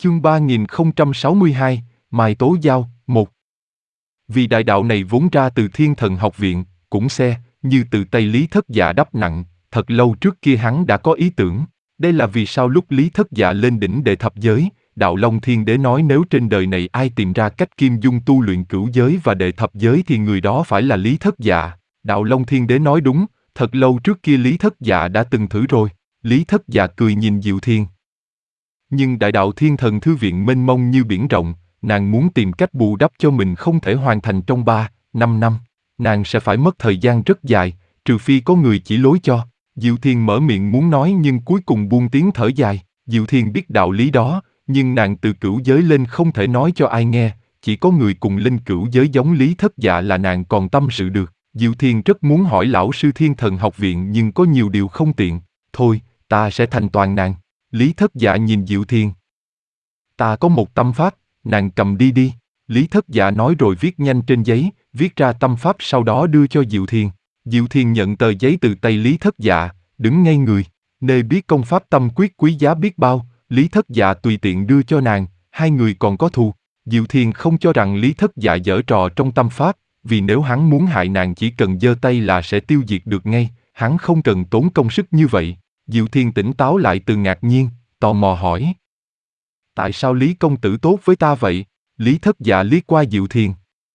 Chương 3062, Mài Tố Giao, 1. Vì đại đạo này vốn ra từ Thiên Thần Học Viện, cũng như từ tay Lý Thất Dạ đắp nặng, thật lâu trước kia hắn đã có ý tưởng. Đây là vì sao lúc Lý Thất Dạ lên đỉnh đệ thập giới, Đạo Long Thiên Đế nói nếu trên đời này ai tìm ra cách kim dung tu luyện cửu giới và đệ thập giới thì người đó phải là Lý Thất Dạ. Đạo Long Thiên Đế nói đúng, thật lâu trước kia Lý Thất Dạ đã từng thử rồi. Lý Thất Dạ cười nhìn Diệu Thiên. Nhưng đại đạo Thiên Thần Thư Viện mênh mông như biển rộng, nàng muốn tìm cách bù đắp cho mình không thể hoàn thành trong 3-5 năm. Nàng sẽ phải mất thời gian rất dài, trừ phi có người chỉ lối cho. Diệu Thiên mở miệng muốn nói nhưng cuối cùng buông tiếng thở dài. Diệu Thiên biết đạo lý đó, nhưng nàng từ cửu giới lên không thể nói cho ai nghe, chỉ có người cùng lên cửu giới giống Lý Thất Dạ là nàng còn tâm sự được. Diệu Thiên rất muốn hỏi lão sư Thiên Thần Học Viện nhưng có nhiều điều không tiện. Thôi, ta sẽ thành toàn nàng. Lý Thất Dạ nhìn Diệu Thiên. Ta có một tâm pháp, nàng cầm đi đi. Lý Thất Dạ nói rồi viết nhanh trên giấy, viết ra tâm pháp sau đó đưa cho Diệu Thiên. Diệu Thiên nhận tờ giấy từ tay Lý Thất Dạ, đứng ngay người. Nê biết công pháp tâm quyết quý giá biết bao, Lý Thất Dạ tùy tiện đưa cho nàng, hai người còn có thù. Diệu Thiên không cho rằng Lý Thất Dạ giở trò trong tâm pháp, vì nếu hắn muốn hại nàng chỉ cần giơ tay là sẽ tiêu diệt được ngay, hắn không cần tốn công sức như vậy. Diệu Thiên tỉnh táo lại từ ngạc nhiên, tò mò hỏi. Tại sao Lý công tử tốt với ta vậy? Lý Thất Dạ liếc qua Diệu Thiên.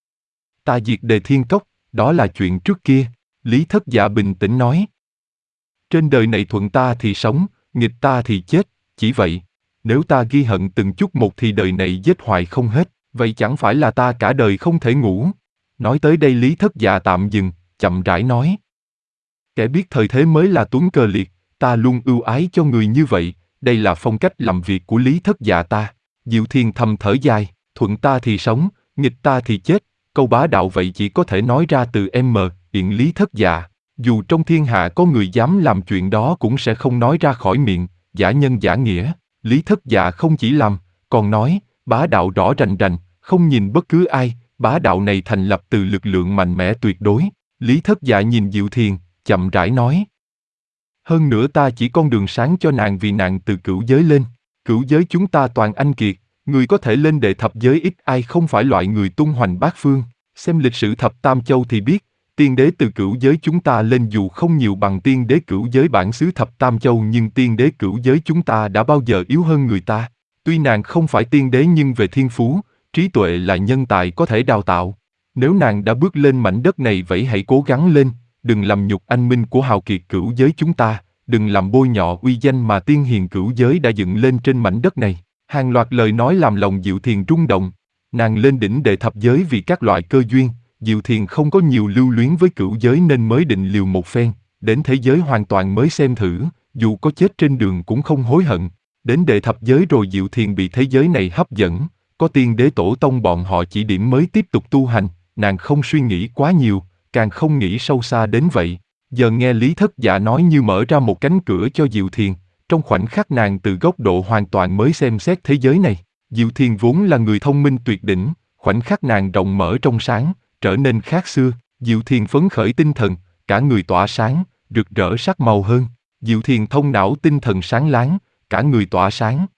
Ta diệt Đề Thiên Cốc, đó là chuyện trước kia. Lý Thất Dạ bình tĩnh nói. Trên đời này thuận ta thì sống, nghịch ta thì chết, chỉ vậy. Nếu ta ghi hận từng chút một thì đời này giết hoài không hết, vậy chẳng phải là ta cả đời không thể ngủ. Nói tới đây Lý Thất Dạ tạm dừng, chậm rãi nói. Kẻ biết thời thế mới là tuấn cơ liệt, ta luôn ưu ái cho người như vậy, đây là phong cách làm việc của Lý Thất Dạ ta. Diệu Thiên thầm thở dài, thuận ta thì sống, nghịch ta thì chết, câu bá đạo vậy chỉ có thể nói ra từ miệng Lý Thất Dạ. Dù trong thiên hạ có người dám làm chuyện đó cũng sẽ không nói ra khỏi miệng, giả nhân giả nghĩa. Lý Thất Dạ không chỉ làm, còn nói, bá đạo rõ rành rành, không nhìn bất cứ ai, bá đạo này thành lập từ lực lượng mạnh mẽ tuyệt đối. Lý Thất Dạ nhìn Diệu Thiên, chậm rãi nói. Hơn nữa ta chỉ con đường sáng cho nàng vì nàng từ cửu giới lên. Cửu giới chúng ta toàn anh kiệt, người có thể lên đệ thập giới ít ai không phải loại người tung hoành bát phương. Xem lịch sử thập tam châu thì biết, tiên đế từ cửu giới chúng ta lên dù không nhiều bằng tiên đế cửu giới bản xứ thập tam châu nhưng tiên đế cửu giới chúng ta đã bao giờ yếu hơn người ta. Tuy nàng không phải tiên đế nhưng về thiên phú, trí tuệ là nhân tài có thể đào tạo. Nếu nàng đã bước lên mảnh đất này vậy hãy cố gắng lên, đừng làm nhục anh minh của hào kiệt cửu giới chúng ta, đừng làm bôi nhọ uy danh mà tiên hiền cửu giới đã dựng lên trên mảnh đất này. Hàng loạt lời nói làm lòng Diệu Thiên rung động. Nàng lên đỉnh đệ thập giới vì các loại cơ duyên, Diệu Thiên không có nhiều lưu luyến với cửu giới nên mới định liều một phen, đến thế giới hoàn toàn mới xem thử, dù có chết trên đường cũng không hối hận. Đến đệ thập giới rồi Diệu Thiên bị thế giới này hấp dẫn, có tiên đế tổ tông bọn họ chỉ điểm mới tiếp tục tu hành, nàng không suy nghĩ quá nhiều, càng không nghĩ sâu xa đến vậy. Giờ nghe Lý Thất Dạ nói như mở ra một cánh cửa cho Diệu Thiên, trong khoảnh khắc nàng từ góc độ hoàn toàn mới xem xét thế giới này. Diệu Thiên vốn là người thông minh tuyệt đỉnh, khoảnh khắc nàng rộng mở trong sáng, trở nên khác xưa. Diệu Thiên phấn khởi tinh thần, cả người tỏa sáng, rực rỡ sắc màu hơn. Diệu Thiên thông não tinh thần sáng láng, cả người tỏa sáng.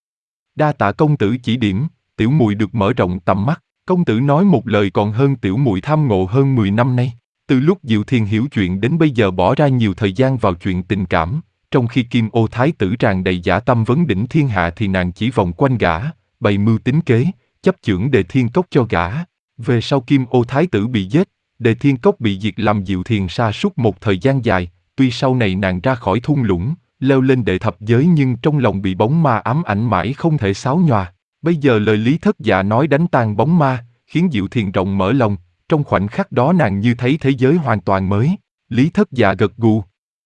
Đa tạ công tử chỉ điểm, tiểu muội được mở rộng tầm mắt. Công tử nói một lời còn hơn tiểu muội tham ngộ hơn 10 năm nay. Từ lúc Diệu Thiên hiểu chuyện đến bây giờ bỏ ra nhiều thời gian vào chuyện tình cảm, trong khi Kim Ô Thái tử tràn đầy dã tâm vấn đỉnh thiên hạ thì nàng chỉ vòng quanh gã, bày mưu tính kế, chấp chưởng Đề Thiên Cốc cho gã. Về sau Kim Ô Thái tử bị giết, Đề Thiên Cốc bị diệt làm Diệu Thiên sa sút một thời gian dài, tuy sau này nàng ra khỏi thung lũng, leo lên đệ thập giới nhưng trong lòng bị bóng ma ám ảnh mãi không thể xáo nhòa. Bây giờ lời Lý Thất Dạ nói đánh tan bóng ma, khiến Diệu Thiên rộng mở lòng, trong khoảnh khắc đó nàng như thấy thế giới hoàn toàn mới. Lý Thất Dạ gật gù.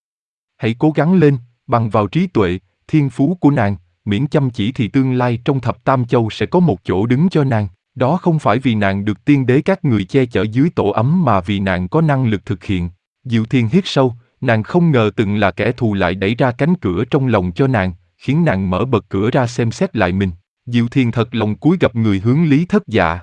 Hãy cố gắng lên, bằng vào trí tuệ, thiên phú của nàng, miễn chăm chỉ thì tương lai trong thập tam châu sẽ có một chỗ đứng cho nàng. Đó không phải vì nàng được tiên đế các người che chở dưới tổ ấm mà vì nàng có năng lực thực hiện. Diệu Thiên hít sâu, nàng không ngờ từng là kẻ thù lại đẩy ra cánh cửa trong lòng cho nàng, khiến nàng mở bật cửa ra xem xét lại mình. Diệu Thiên thật lòng cúi gập người hướng Lý Thất Dạ.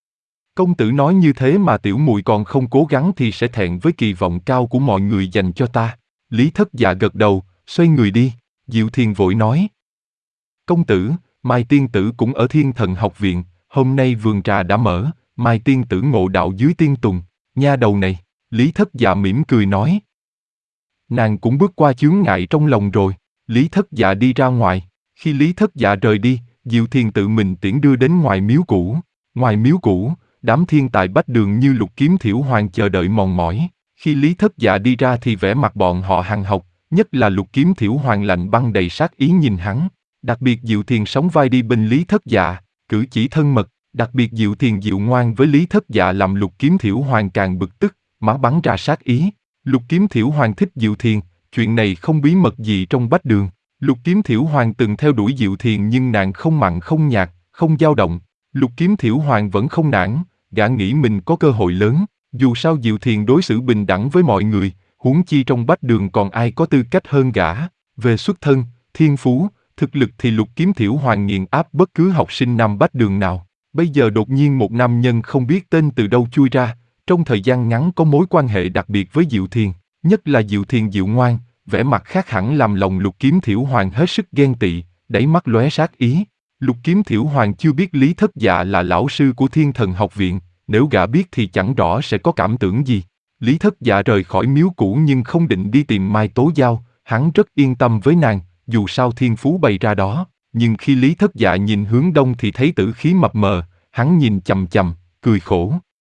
Công tử nói như thế mà tiểu muội còn không cố gắng thì sẽ thẹn với kỳ vọng cao của mọi người dành cho ta. Lý Thất Dạ gật đầu, xoay người đi. Diệu Thiên vội nói. Công tử, Mai tiên tử cũng ở Thiên Thần học viện, hôm nay vườn trà đã mở, Mai tiên tử ngộ đạo dưới tiên tùng, nha đầu này, Lý Thất Dạ mỉm cười nói. Nàng cũng bước qua chướng ngại trong lòng rồi, Lý Thất Dạ đi ra ngoài, khi Lý Thất Dạ rời đi, Diệu Thiền tự mình tiễn đưa đến ngoài miếu cũ. Ngoài miếu cũ, đám thiên tài bách đường như Lục Kiếm Thiểu Hoàng chờ đợi mòn mỏi. Khi Lý Thất Dạ đi ra thì vẻ mặt bọn họ hằn học, nhất là Lục Kiếm Thiểu Hoàng lạnh băng đầy sát ý nhìn hắn. Đặc biệt Diệu Thiền sóng vai đi bên Lý Thất Dạ, cử chỉ thân mật, đặc biệt Diệu Thiền dịu ngoan với Lý Thất Dạ làm Lục Kiếm Thiểu Hoàng càng bực tức, má bắn ra sát ý. Lục Kiếm Thiểu Hoàng thích Diệu Thiền, chuyện này không bí mật gì trong bách đường. Lục Kiếm Thiểu Hoàng từng theo đuổi Diệu Thiền nhưng nàng không mặn không nhạt, không dao động. Lục Kiếm Thiểu Hoàng vẫn không nản, gã nghĩ mình có cơ hội lớn. Dù sao Diệu Thiền đối xử bình đẳng với mọi người, huống chi trong bách đường còn ai có tư cách hơn gã. Về xuất thân, thiên phú, thực lực thì Lục Kiếm Thiểu Hoàng nghiền áp bất cứ học sinh nam bách đường nào. Bây giờ đột nhiên một nam nhân không biết tên từ đâu chui ra, trong thời gian ngắn có mối quan hệ đặc biệt với Diệu Thiền, nhất là Diệu Thiền dịu ngoan, vẻ mặt khác hẳn làm lòng Lục Kiếm Thiểu Hoàng hết sức ghen tị, đáy mắt lóe sát ý. Lục Kiếm Thiểu Hoàng chưa biết Lý Thất Dạ là lão sư của Thiên Thần học viện, nếu gã biết thì chẳng rõ sẽ có cảm tưởng gì. Lý Thất Dạ rời khỏi miếu cũ nhưng không định đi tìm Mai Tố Giao, hắn rất yên tâm với nàng, dù sao thiên phú bày ra đó. Nhưng khi Lý Thất Dạ nhìn hướng đông thì thấy tử khí mập mờ, hắn nhìn chằm chằm, cười khổ.